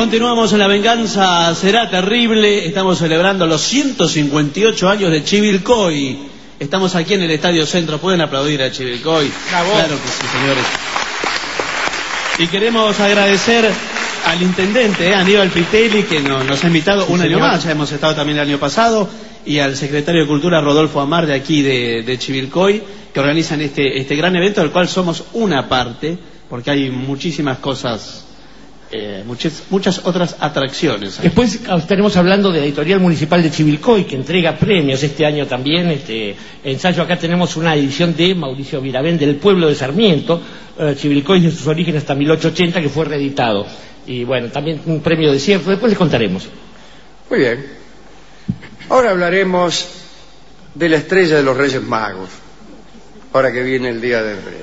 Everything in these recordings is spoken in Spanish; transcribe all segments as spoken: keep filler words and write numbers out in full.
continuamos en La Venganza Será Terrible. Estamos celebrando los ciento cincuenta y ocho años de Chivilcoy. Estamos aquí en el Estadio Centro. ¿Pueden aplaudir a Chivilcoy? Bravo. Claro que sí, señores. Y queremos agradecer al intendente, eh, Aníbal Pitelli, que no, nos ha invitado sí, un señor. año más. Ya hemos estado también el año pasado. Y al secretario de Cultura, Rodolfo Amar, de aquí de, de Chivilcoy, que organizan este, este gran evento, del cual somos una parte, porque hay muchísimas cosas... Eh, muchas, muchas otras atracciones. Después estaremos hablando de la Editorial Municipal de Chivilcoy, que entrega premios este año también. Este ensayo, acá tenemos una edición de Mauricio Viravén, del pueblo de Sarmiento, eh, Chivilcoy de sus orígenes hasta mil ochocientos ochenta, que fue reeditado. Y bueno, también un premio de cierre, después les contaremos. Muy bien. Ahora hablaremos de la estrella de los Reyes Magos, ahora que viene el Día de Reyes.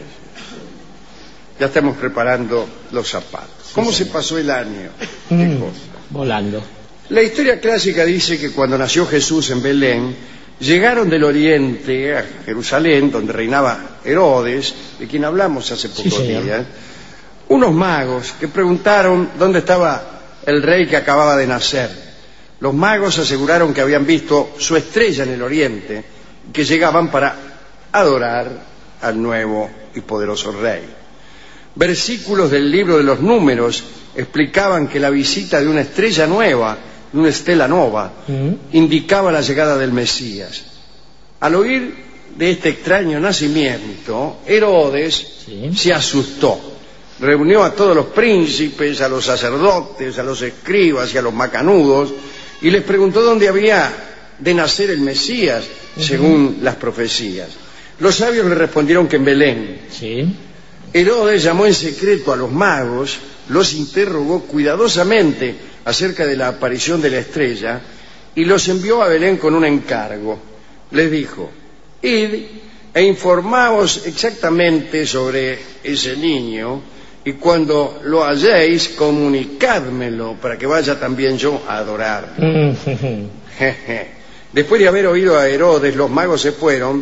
Ya estamos preparando los zapatos. ¿Cómo se pasó el año? ¿Qué Mm, cosa? volando. La historia clásica dice que cuando nació Jesús en Belén, llegaron del oriente a Jerusalén, donde reinaba Herodes, de quien hablamos hace pocos Sí, señor. días, unos magos que preguntaron dónde estaba el rey que acababa de nacer. Los magos aseguraron que habían visto su estrella en el oriente y que llegaban para adorar al nuevo y poderoso rey. Versículos del libro de los Números explicaban que la visita de una estrella nueva, de una estela nova, Mm. indicaba la llegada del Mesías. Al oír de este extraño nacimiento, Herodes Sí. se asustó. Reunió a todos los príncipes, a los sacerdotes, a los escribas y a los macanudos, y les preguntó dónde había de nacer el Mesías, Uh-huh. según las profecías. Los sabios le respondieron que en Belén. Sí. Herodes llamó en secreto a los magos, los interrogó cuidadosamente acerca de la aparición de la estrella y los envió a Belén con un encargo. Les dijo: id e informaos exactamente sobre ese niño, y cuando lo halléis, comunicádmelo para que vaya también yo a adorar. Mm. Después de haber oído a Herodes, los magos se fueron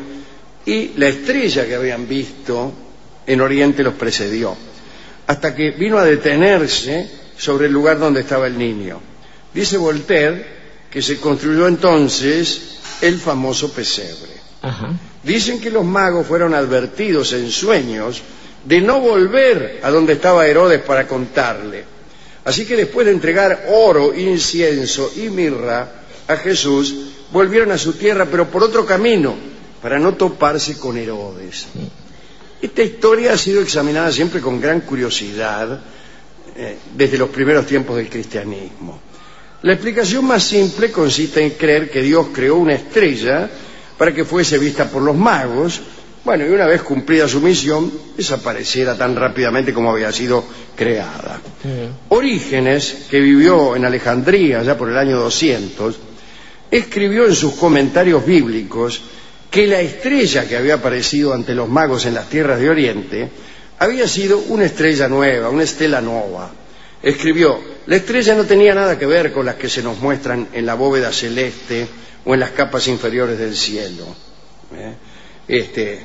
y la estrella que habían visto en Oriente los precedió, hasta que vino a detenerse sobre el lugar donde estaba el niño. Dice Voltaire que se construyó entonces el famoso pesebre. Ajá. Dicen que los magos fueron advertidos en sueños de no volver a donde estaba Herodes para contarle. Así que después de entregar oro, incienso y mirra a Jesús, volvieron a su tierra, pero por otro camino, para no toparse con Herodes. Esta historia ha sido examinada siempre con gran curiosidad eh, desde los primeros tiempos del cristianismo. La explicación más simple consiste en creer que Dios creó una estrella para que fuese vista por los magos, bueno, y una vez cumplida su misión, desapareciera tan rápidamente como había sido creada. Mm. Orígenes, que vivió en Alejandría ya por el año doscientos, escribió en sus comentarios bíblicos que la estrella que había aparecido ante los magos en las tierras de Oriente había sido una estrella nueva, una estela nova. Escribió: la estrella no tenía nada que ver con las que se nos muestran en la bóveda celeste o en las capas inferiores del cielo. ¿Eh? Este,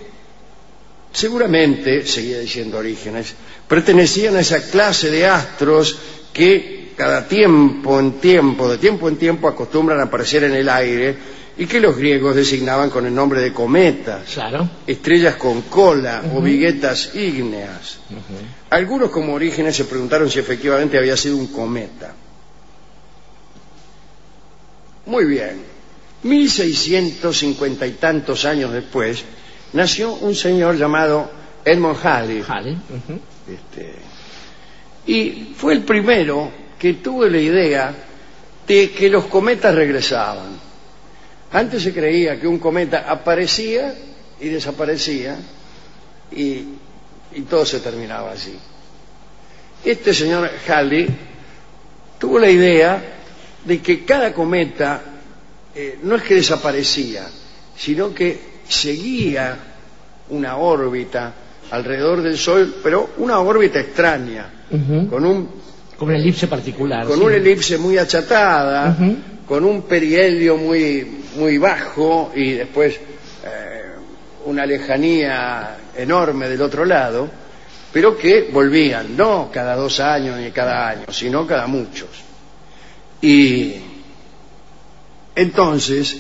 seguramente, seguía diciendo Orígenes, pertenecían a esa clase de astros que cada tiempo en tiempo, de tiempo en tiempo, acostumbran a aparecer en el aire, y que los griegos designaban con el nombre de cometas, Claro. estrellas con cola Uh-huh. o viguetas ígneas. Uh-huh. Algunos, como Orígenes, se preguntaron si efectivamente había sido un cometa. Muy bien, mil seiscientos cincuenta y tantos años después, nació un señor llamado Edmund Halley. Vale. Uh-huh. Este, y fue el primero que tuvo la idea de que los cometas regresaban. Antes se creía que un cometa aparecía y desaparecía y, y todo se terminaba así. Este señor Halley tuvo la idea de que cada cometa eh, no es que desaparecía, sino que seguía una órbita alrededor del Sol, pero una órbita extraña, Uh-huh. con un Con una elipse particular. con sí. una elipse muy achatada, Uh-huh. con un perihelio muy, muy bajo y después eh, una lejanía enorme del otro lado, pero que volvían, no cada dos años ni cada año, sino cada muchos. Y entonces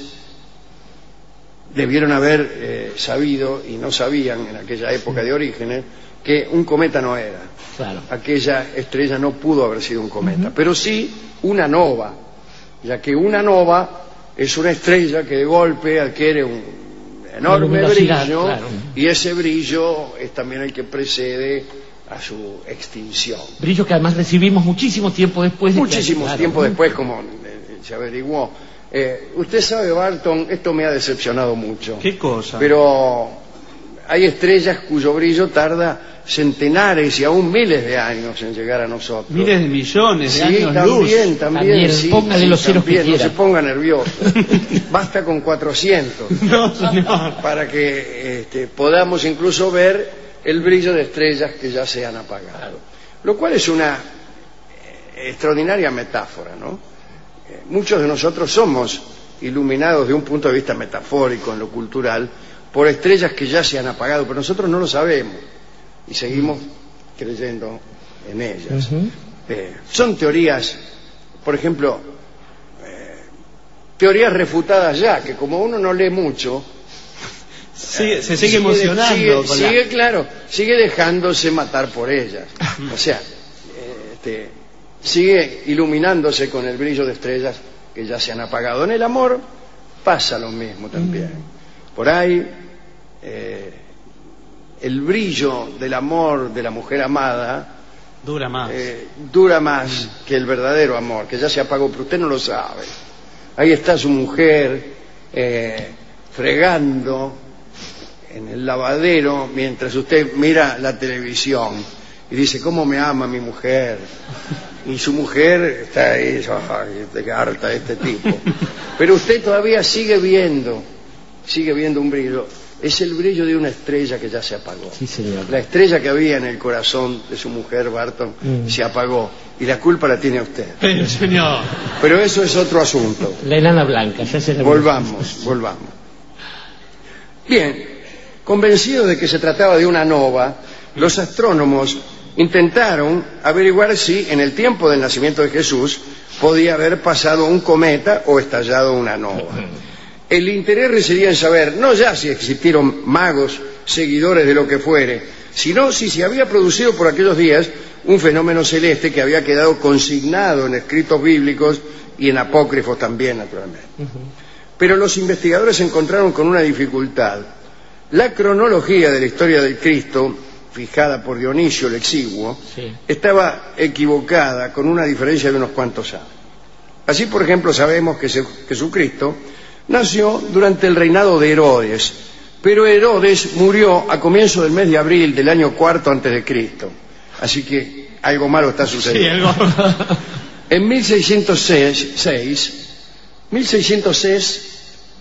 debieron haber eh, sabido, y no sabían en aquella época de Orígenes, que un cometa no era. Claro. Aquella estrella no pudo haber sido un cometa, uh-huh. pero sí una nova, ya que una nova es una estrella que de golpe adquiere un enorme brillo, claro. y ese brillo es también el que precede a su extinción. Brillo que además recibimos muchísimo tiempo después. De muchísimo que, tiempo claro. después, como eh, se averiguó. Eh, usted sabe, Barton, esto me ha decepcionado mucho. ¿Qué cosa? Pero hay estrellas cuyo brillo tarda centenares y aún miles de años en llegar a nosotros. Miles de millones de sí, años también, luz. También, también. Sí, póngale sí, los ceros también, que no quiera. se ponga nervioso. Basta con cuatrocientos. No, señor. Para que este, podamos incluso ver el brillo de estrellas que ya se han apagado. Lo cual es una eh, extraordinaria metáfora, ¿no? Eh, muchos de nosotros somos iluminados de un punto de vista metafórico en lo cultural por estrellas que ya se han apagado, pero nosotros no lo sabemos y seguimos creyendo en ellas. Uh-huh. Eh, son teorías, por ejemplo, eh, teorías refutadas ya, que como uno no lee mucho, sí, eh, se sigue, sigue emocionando. Sigue, con sigue la... claro, sigue dejándose matar por ellas. O sea, eh, este, sigue iluminándose con el brillo de estrellas que ya se han apagado. En el amor pasa lo mismo también. Por ahí, eh, el brillo del amor de la mujer amada dura más, eh, dura más mm. que el verdadero amor, que ya se apagó, pero usted no lo sabe. Ahí está su mujer eh, fregando en el lavadero mientras usted mira la televisión y dice, ¿cómo me ama mi mujer? Y su mujer está ahí, ay, qué harta este tipo. Pero usted todavía sigue viendo, sigue viendo un brillo. Es el brillo de una estrella que ya se apagó. Sí, señor. La estrella que había en el corazón de su mujer, Barton, mm. se apagó. Y la culpa la tiene usted. Pero, señor. Pero eso es otro asunto. La enana blanca, ya se la Volvamos, volvamos. Bien, convencidos de que se trataba de una nova, los astrónomos intentaron averiguar si en el tiempo del nacimiento de Jesús podía haber pasado un cometa o estallado una nova. El interés residía en saber no ya si existieron magos, seguidores de lo que fuere, sino si se había producido por aquellos días un fenómeno celeste que había quedado consignado en escritos bíblicos y en apócrifos también, naturalmente. Pero los investigadores se encontraron con una dificultad. La cronología de la historia del Cristo, fijada por Dionisio el Exiguo, sí. estaba equivocada con una diferencia de unos cuantos años. Así, por ejemplo, sabemos que Jesucristo nació durante el reinado de Herodes, pero Herodes murió a comienzo del mes de abril del año cuarto antes de Cristo. Así que algo malo está sucediendo. Sí, algo... En mil seiscientos seis, mil seiscientos seis,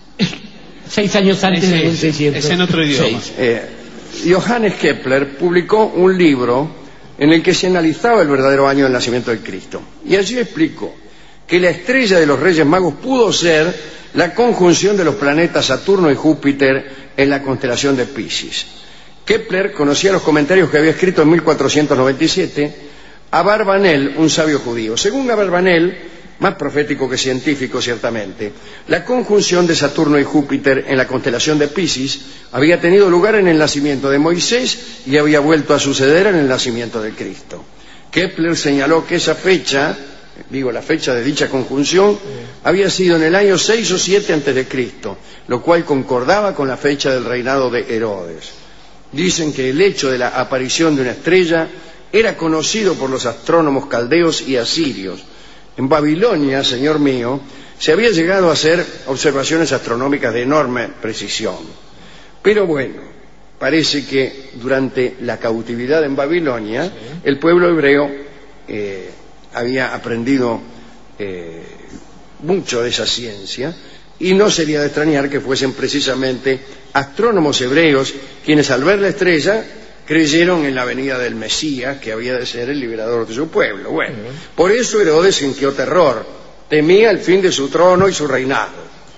seis años antes de mil seiscientos. Es en otro idioma. Eh, Johannes Kepler publicó un libro en el que se analizaba el verdadero año del nacimiento de Cristo. Y allí explicó que la estrella de los Reyes Magos pudo ser la conjunción de los planetas Saturno y Júpiter en la constelación de Piscis. Kepler conocía los comentarios que había escrito en mil cuatrocientos noventa y siete Abarbanel, un sabio judío. Según Abarbanel, más profético que científico ciertamente, la conjunción de Saturno y Júpiter en la constelación de Piscis había tenido lugar en el nacimiento de Moisés y había vuelto a suceder en el nacimiento de Cristo. Kepler señaló que esa fecha, digo la fecha de dicha conjunción, había sido en el año seis o siete antes de Cristo, lo cual concordaba con la fecha del reinado de Herodes. Dicen que el hecho de la aparición de una estrella era conocido por los astrónomos caldeos y asirios. En Babilonia, señor mío, se había llegado a hacer observaciones astronómicas de enorme precisión. Pero bueno, parece que durante la cautividad en Babilonia, sí. el pueblo hebreo eh, había aprendido eh, mucho de esa ciencia, y no sería de extrañar que fuesen precisamente astrónomos hebreos quienes al ver la estrella creyeron en la venida del Mesías, que había de ser el liberador de su pueblo. Bueno, uh-huh. por eso Herodes sintió terror, temía el fin de su trono y su reinado.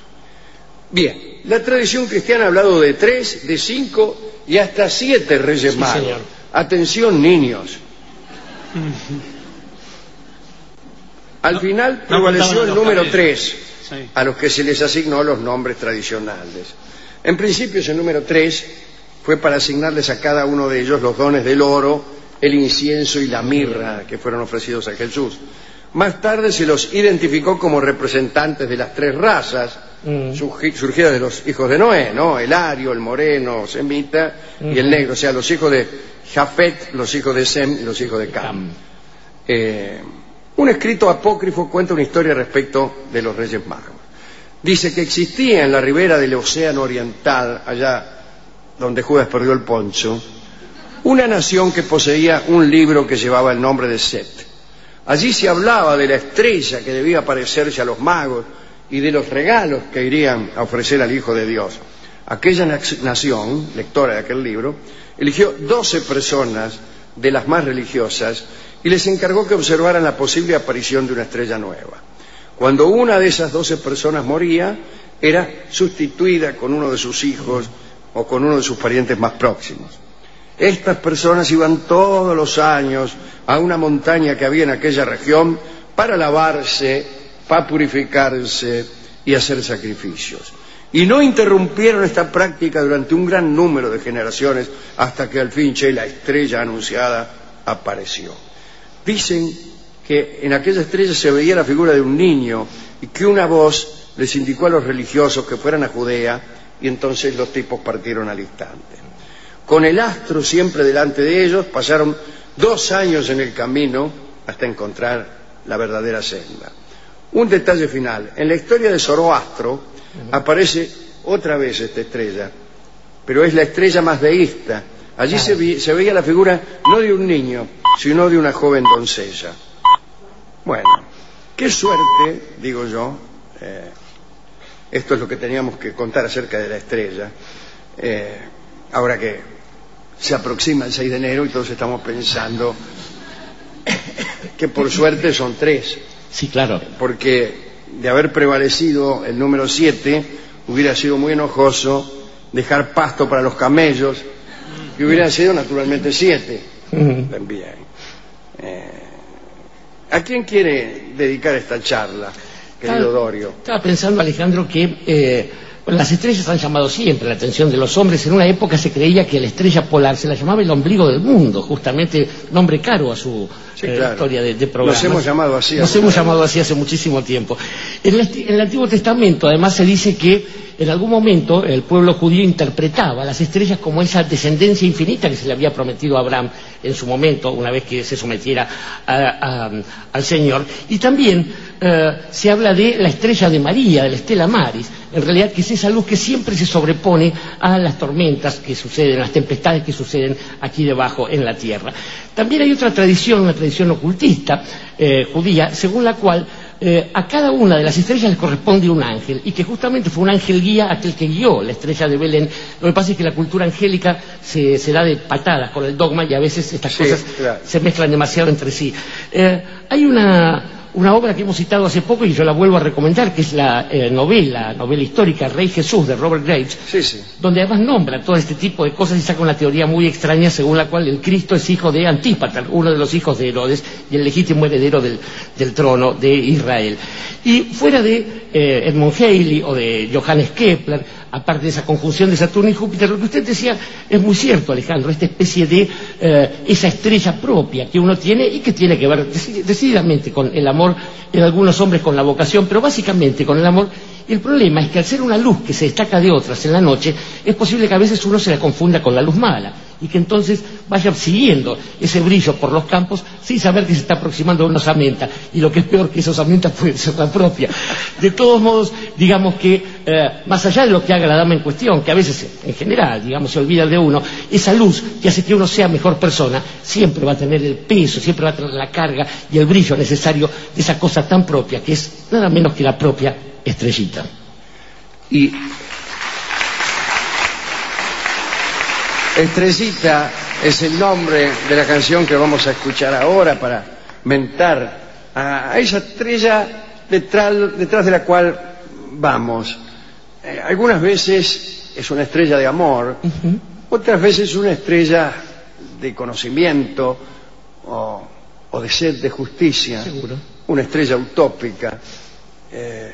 Bien, la tradición cristiana ha hablado de tres, de cinco y hasta siete reyes sí, magos. Señor. Atención, niños. Al no, final no prevaleció el número tres, sí. a los que se les asignó los nombres tradicionales. En principio ese número tres fue para asignarles a cada uno de ellos los dones del oro, el incienso y la mirra que fueron ofrecidos a Jesús. Más tarde se los identificó como representantes de las tres razas mm. surgidas de los hijos de Noé, ¿no? El ario, el moreno, semita mm. y el negro, o sea, los hijos de Jafet, los hijos de Sem y los hijos de Cam. Eh, un escrito apócrifo cuenta una historia respecto de los Reyes Magos. Dice que existía en la ribera del Océano Oriental, allá donde Judas perdió el poncho, una nación que poseía un libro que llevaba el nombre de Set. Allí se hablaba de la estrella que debía aparecerse a los magos y de los regalos que irían a ofrecer al Hijo de Dios. Aquella nación, lectora de aquel libro, eligió doce personas de las más religiosas y les encargó que observaran la posible aparición de una estrella nueva. Cuando una de esas doce personas moría, era sustituida con uno de sus hijos o con uno de sus parientes más próximos. Estas personas iban todos los años a una montaña que había en aquella región para lavarse, para purificarse y hacer sacrificios. Y no interrumpieron esta práctica durante un gran número de generaciones hasta que al fin, che, la estrella anunciada apareció. Dicen que en aquella estrella se veía la figura de un niño y que una voz les indicó a los religiosos que fueran a Judea y entonces los tipos partieron al instante. Con el astro siempre delante de ellos, pasaron dos años en el camino hasta encontrar la verdadera senda. Un detalle final. En la historia de Zoroastro uh-huh. aparece otra vez esta estrella, pero es la estrella más deísta. Allí se, vi, se veía la figura no de un niño, sino de una joven doncella. Bueno, qué suerte, digo yo, eh, esto es lo que teníamos que contar acerca de la estrella, eh, ahora que se aproxima el seis de enero y todos estamos pensando que por suerte son tres. Sí, claro. Porque de haber prevalecido el número siete, hubiera sido muy enojoso dejar pasto para los camellos, y hubiera sido naturalmente siete. Uh-huh. También. Eh, ¿A quién quiere dedicar esta charla, querido estaba, Dorio? Estaba pensando, Alejandro, que eh, las estrellas han llamado siempre la atención de los hombres. En una época se creía que la estrella polar se la llamaba el ombligo del mundo, justamente nombre caro a su sí, eh, claro. historia de, de programas. Nos hemos llamado así. Nos hemos llamado así hace muchísimo tiempo. En el, en el Antiguo Testamento, además, se dice que en algún momento el pueblo judío interpretaba las estrellas como esa descendencia infinita que se le había prometido a Abraham en su momento, una vez que se sometiera a, a, al Señor. Y también eh, se habla de la estrella de María, de la Stella Maris, en realidad que es esa luz que siempre se sobrepone a las tormentas que suceden, las tempestades que suceden aquí debajo en la tierra. También hay otra tradición, una tradición ocultista eh, judía, según la cual Eh, a cada una de las estrellas le corresponde un ángel, y que justamente fue un ángel guía aquel que guió la estrella de Belén. Lo que pasa es que la cultura angélica se, se da de patadas con el dogma y a veces estas sí, cosas claro. se mezclan demasiado entre sí. Eh, hay una, una obra que hemos citado hace poco y yo la vuelvo a recomendar, que es la eh, novela, novela histórica Rey Jesús de Robert Graves, sí, sí. donde además nombra todo este tipo de cosas y saca una teoría muy extraña según la cual el Cristo es hijo de Antípater, uno de los hijos de Herodes y el legítimo heredero del, del trono de Israel. Y fuera de eh, Edmund Halley o de Johannes Kepler, aparte de esa conjunción de Saturno y Júpiter, lo que usted decía es muy cierto, Alejandro, esta especie de eh, esa estrella propia que uno tiene y que tiene que ver decididamente con el amor, en algunos hombres con la vocación, pero básicamente con el amor. El problema es que al ser una luz que se destaca de otras en la noche, es posible que a veces uno se la confunda con la luz mala y que entonces vaya siguiendo ese brillo por los campos sin saber que se está aproximando a una osamenta, y lo que es peor, que esa osamenta puede ser la propia. De todos modos, digamos que eh, más allá de lo que haga la dama en cuestión, que a veces en general, digamos, se olvida de uno, esa luz que hace que uno sea mejor persona siempre va a tener el peso, siempre va a tener la carga y el brillo necesario de esa cosa tan propia que es nada menos que la propia estrellita. Y Estrellita es el nombre de la canción que vamos a escuchar ahora para mentar a esa estrella detrás, detrás de la cual vamos. Eh, algunas veces es una estrella de amor, uh-huh. otras veces una estrella de conocimiento o, o de sed de justicia. Seguro. una estrella utópica. Eh,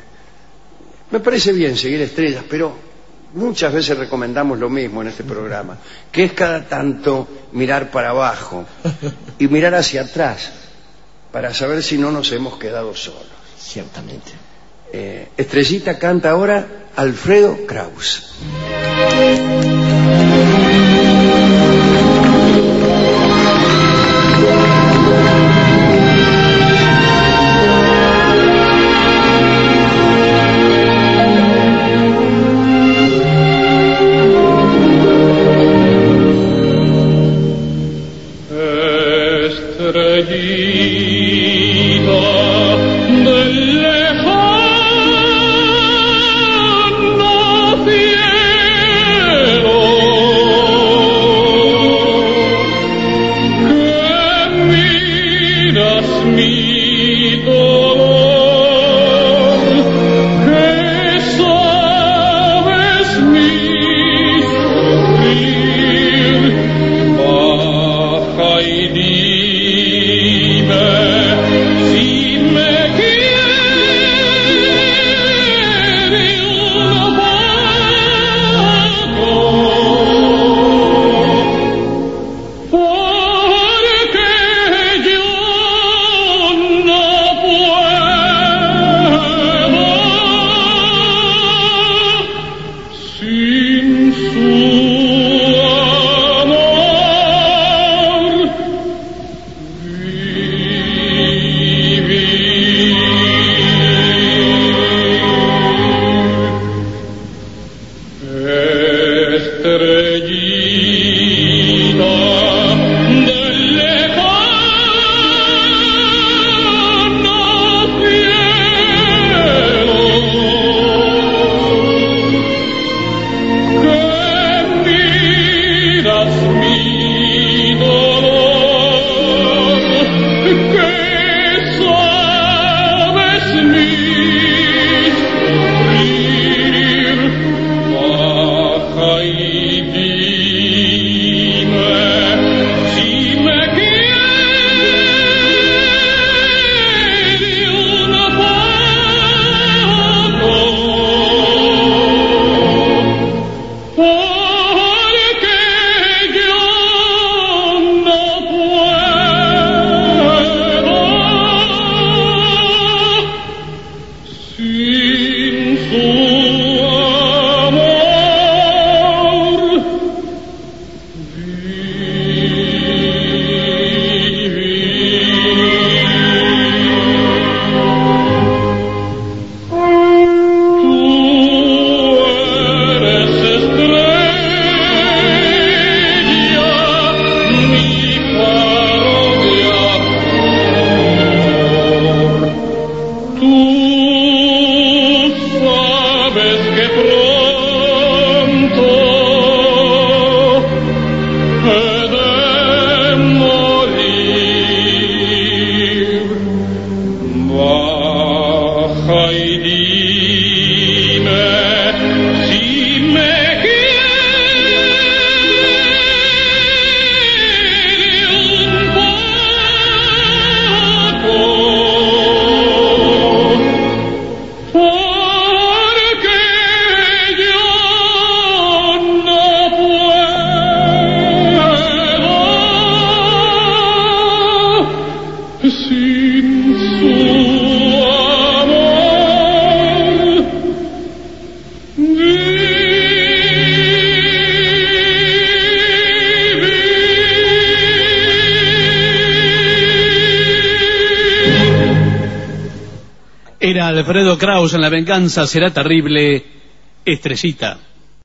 me parece bien seguir estrellas, pero muchas veces recomendamos lo mismo en este programa, que es cada tanto mirar para abajo y mirar hacia atrás para saber si no nos hemos quedado solos. Ciertamente. Eh, Estrellita canta ahora Alfredo Kraus. Era Alfredo Kraus en La venganza será terrible, Estrellita.